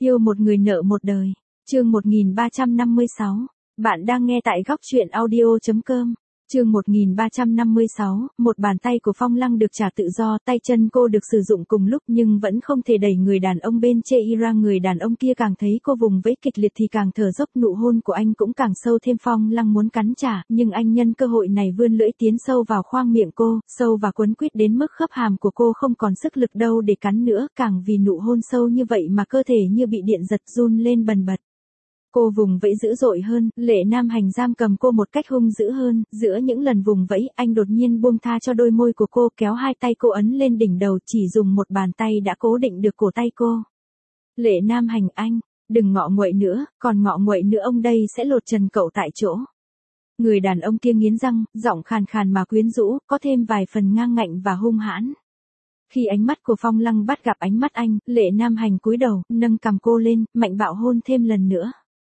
Yêu một người nợ một đời. Chương 1356. Bạn đang nghe tại góc truyện audio.com. Chương 1356, một bàn tay của Phong Lăng được trả tự do, tay chân cô được sử dụng cùng lúc nhưng vẫn không thể đẩy người đàn ông bên Cheira. Người đàn ông kia càng thấy cô vùng vẫy kịch liệt thì càng thở dốc, nụ hôn của anh cũng càng sâu thêm. Phong Lăng muốn cắn trả, nhưng anh nhân cơ hội này vươn lưỡi tiến sâu vào khoang miệng cô, sâu và quấn quýt đến mức khớp hàm của cô không còn sức lực đâu để cắn nữa, càng vì nụ hôn sâu như vậy mà cơ thể như bị điện giật run lên bần bật. Cô vùng vẫy dữ dội hơn, Lệ Nam Hành giam cầm cô một cách hung dữ hơn, giữa những lần vùng vẫy, anh đột nhiên buông tha cho đôi môi của cô, kéo hai tay cô ấn lên đỉnh đầu, chỉ dùng một bàn tay đã cố định được cổ tay cô. Lệ Nam Hành, anh, đừng ngọ nguậy nữa, còn ngọ nguậy nữa ông đây sẽ lột trần cậu tại chỗ. Người đàn ông kia nghiến răng, giọng khàn khàn mà quyến rũ, có thêm vài phần ngang ngạnh và hung hãn. Khi ánh mắt của Phong Lăng bắt gặp ánh mắt anh, Lệ Nam Hành cúi đầu, nâng cằm cô lên, mạnh bạo hôn thêm lần nữa.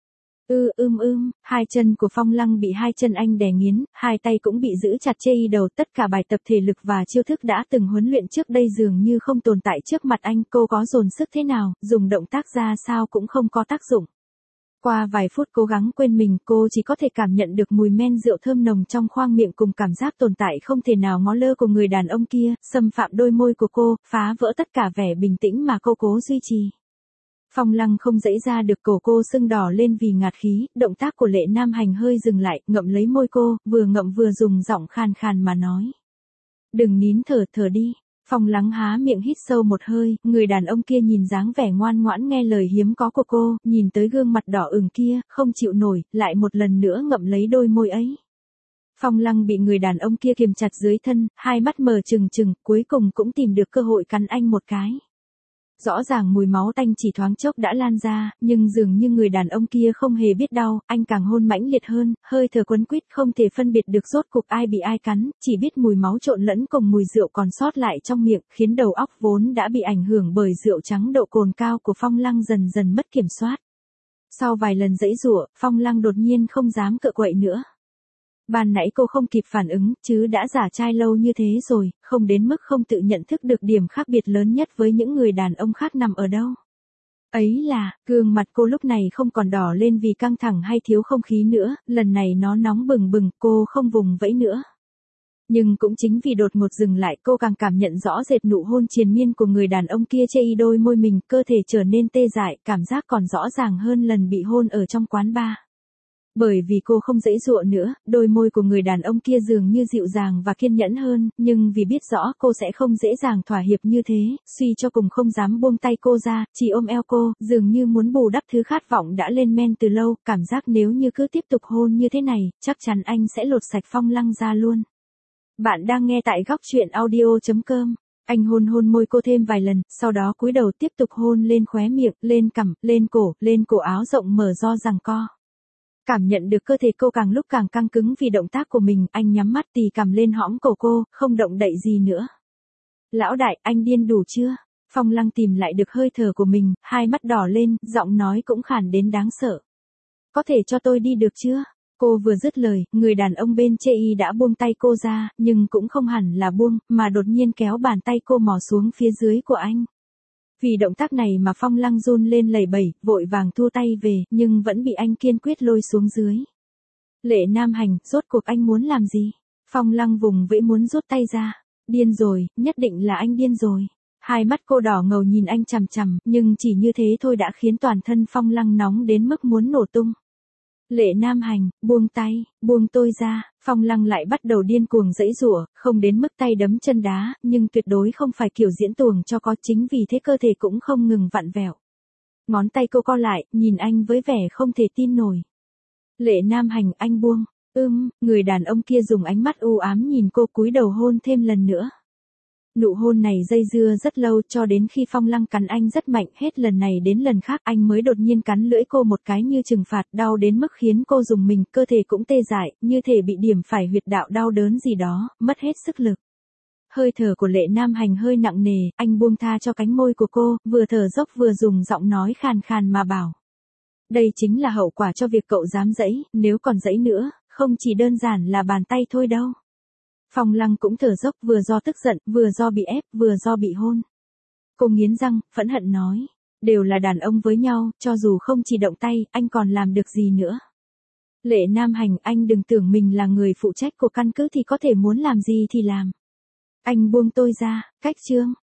Hai chân của Phong Lăng bị hai chân anh đè nghiến, hai tay cũng bị giữ chặt chê y đầu, tất cả bài tập thể lực và chiêu thức đã từng huấn luyện trước đây dường như không tồn tại trước mặt anh, cô có dồn sức thế nào, dùng động tác ra sao cũng không có tác dụng. Qua vài phút cố gắng quên mình, cô chỉ có thể cảm nhận được mùi men rượu thơm nồng trong khoang miệng cùng cảm giác tồn tại không thể nào ngó lơ của người đàn ông kia, xâm phạm đôi môi của cô, phá vỡ tất cả vẻ bình tĩnh mà cô cố duy trì. Phong Lăng không dãy ra được, cổ cô sưng đỏ lên vì ngạt khí, động tác của Lệ Nam Hành hơi dừng lại, ngậm lấy môi cô, vừa ngậm vừa dùng giọng khàn khàn mà nói. Đừng nín thở đi. Phong Lăng há miệng hít sâu một hơi, người đàn ông kia nhìn dáng vẻ ngoan ngoãn nghe lời hiếm có của cô, nhìn tới gương mặt đỏ ửng kia, không chịu nổi, lại một lần nữa ngậm lấy đôi môi ấy. Phong Lăng bị người đàn ông kia kiềm chặt dưới thân, hai mắt mờ trừng trừng, cuối cùng cũng tìm được cơ hội cắn anh một cái. Rõ ràng mùi máu tanh chỉ thoáng chốc đã lan ra, nhưng dường như người đàn ông kia không hề biết đau, anh càng hôn mãnh liệt hơn, hơi thở quấn quýt không thể phân biệt được rốt cuộc ai bị ai cắn, chỉ biết mùi máu trộn lẫn cùng mùi rượu còn sót lại trong miệng, khiến đầu óc vốn đã bị ảnh hưởng bởi rượu trắng độ cồn cao của Phong Lăng dần dần mất kiểm soát. Sau vài lần giãy giụa, Phong Lăng đột nhiên không dám cựa quậy nữa. Ban nãy cô không kịp phản ứng, chứ đã giả trai lâu như thế rồi, không đến mức không tự nhận thức được điểm khác biệt lớn nhất với những người đàn ông khác nằm ở đâu. Ấy là, gương mặt cô lúc này không còn đỏ lên vì căng thẳng hay thiếu không khí nữa, lần này nó nóng bừng bừng, cô không vùng vẫy nữa. Nhưng cũng chính vì đột ngột dừng lại, cô càng cảm nhận rõ rệt nụ hôn triền miên của người đàn ông kia chê y đôi môi mình, cơ thể trở nên tê dại, cảm giác còn rõ ràng hơn lần bị hôn ở trong quán bar. Bởi vì cô không dãy dụa nữa, đôi môi của người đàn ông kia dường như dịu dàng và kiên nhẫn hơn, nhưng vì biết rõ cô sẽ không dễ dàng thỏa hiệp như thế, suy cho cùng không dám buông tay cô ra, chỉ ôm eo cô, dường như muốn bù đắp thứ khát vọng đã lên men từ lâu, cảm giác nếu như cứ tiếp tục hôn như thế này, chắc chắn anh sẽ lột sạch Phong Lăng ra luôn. Bạn đang nghe tại góc truyện audio.com. Anh hôn môi cô thêm vài lần, sau đó cúi đầu tiếp tục hôn lên khóe miệng, lên cằm, lên cổ áo rộng mở do giằng co. Cảm nhận được cơ thể cô càng lúc càng căng cứng vì động tác của mình, anh nhắm mắt tì cằm lên hõm cổ cô, không động đậy gì nữa. Lão đại, anh điên đủ chưa? Phong Lăng tìm lại được hơi thở của mình, hai mắt đỏ lên, giọng nói cũng khàn đến đáng sợ. Có thể cho tôi đi được chưa? Cô vừa dứt lời, người đàn ông bên chê y đã buông tay cô ra, nhưng cũng không hẳn là buông, mà đột nhiên kéo bàn tay cô mò xuống phía dưới của anh. Vì động tác này mà Phong Lăng run lên lẩy bẩy, vội vàng thu tay về, nhưng vẫn bị anh kiên quyết lôi xuống dưới. Lệ Nam Hành, rốt cuộc anh muốn làm gì? Phong Lăng vùng vẫy muốn rút tay ra. Điên rồi, nhất định là anh điên rồi. Hai mắt cô đỏ ngầu nhìn anh chằm chằm, nhưng chỉ như thế thôi đã khiến toàn thân Phong Lăng nóng đến mức muốn nổ tung. Lệ Nam Hành, buông tay, buông tôi ra. Phong Lăng lại bắt đầu điên cuồng giãy giụa, không đến mức tay đấm chân đá, nhưng tuyệt đối không phải kiểu diễn tuồng cho có, chính vì thế cơ thể cũng không ngừng vặn vẹo. Ngón tay cô co lại, nhìn anh với vẻ không thể tin nổi. Lệ Nam Hành, anh buông. Người đàn ông kia dùng ánh mắt u ám nhìn cô, cúi đầu hôn thêm lần nữa. Nụ hôn này dây dưa rất lâu, cho đến khi Phong Lăng cắn anh rất mạnh, hết lần này đến lần khác anh mới đột nhiên cắn lưỡi cô một cái như trừng phạt, đau đến mức khiến cô rùng mình, cơ thể cũng tê dại, như thể bị điểm phải huyệt đạo, đau đớn gì đó, mất hết sức lực. Hơi thở của Lệ Nam Hành hơi nặng nề, anh buông tha cho cánh môi của cô, vừa thở dốc vừa dùng giọng nói khàn khàn mà bảo. Đây chính là hậu quả cho việc cậu dám giãy, nếu còn giãy nữa, không chỉ đơn giản là bàn tay thôi đâu. Phong Lăng cũng thở dốc, vừa do tức giận, vừa do bị ép, vừa do bị hôn. Cô nghiến răng, phẫn hận nói. Đều là đàn ông với nhau, cho dù không chỉ động tay, anh còn làm được gì nữa. Lệ Nam Hành, anh đừng tưởng mình là người phụ trách của căn cứ thì có thể muốn làm gì thì làm. Anh buông tôi ra, cách Trương.